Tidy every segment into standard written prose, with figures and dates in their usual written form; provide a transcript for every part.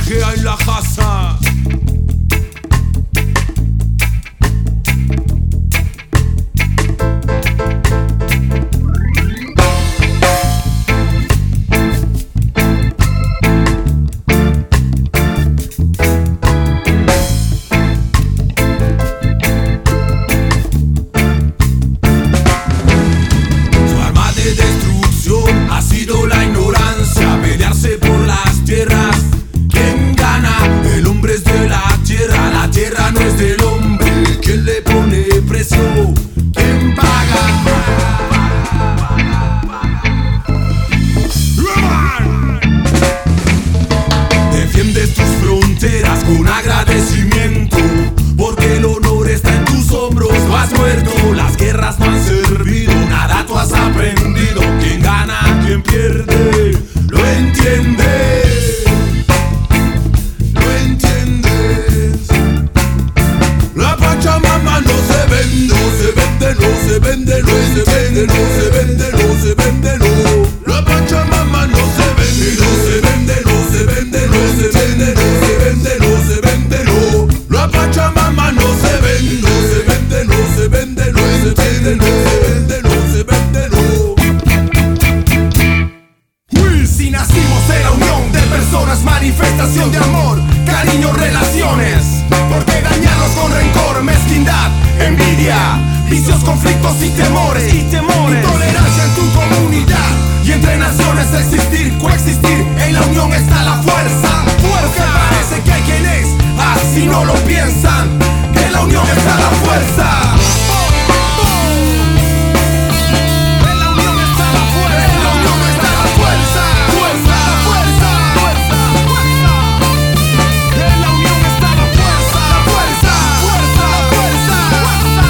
Pangea en la casa. Con agradecimiento, porque el honor está en tus hombros. No has muerto, las guerras no han servido, nada tú has aprendido. Quien gana, quien pierde, lo entiendes. Lo entiendes. La Pachamama no se vende, no se vende, no se vende, no se vende, no se vende, no se vende, no. La Pachamama no se vende, no se vende, no se vende, no se vende, no se vende, no se vende, no. La Pachamama no se vende, no se vende, no se vende, no se vende, no se vende, no se vende, no. Si nacimos de la unión de personas, manifestación de amor, cariño, relaciones. ¿Por qué dañarnos con rencor, mezquindad, envidia, vicios, conflictos y temores? Intolerancia en tu comunidad y entre naciones existir, coexistir. En la unión está la fuerza. Porque parece que hay quienes así no lo piensan. En la unión está la fuerza. En la unión está la fuerza. En la unión está la fuerza. Fuerza, fuerza, fuerza, fuerza. En la unión está la fuerza. La fuerza, fuerza, fuerza, fuerza.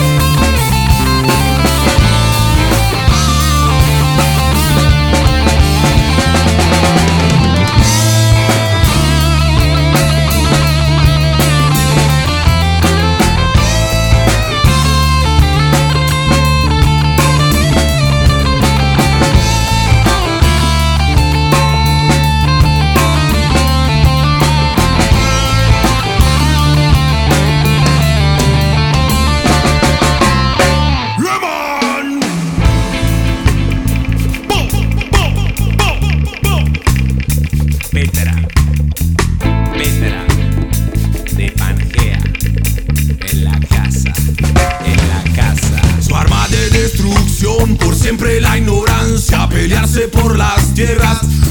Petra de Pangea en la casa, en la casa. Su arma de destrucción, por siempre la ignorancia, pelearse por las tierras.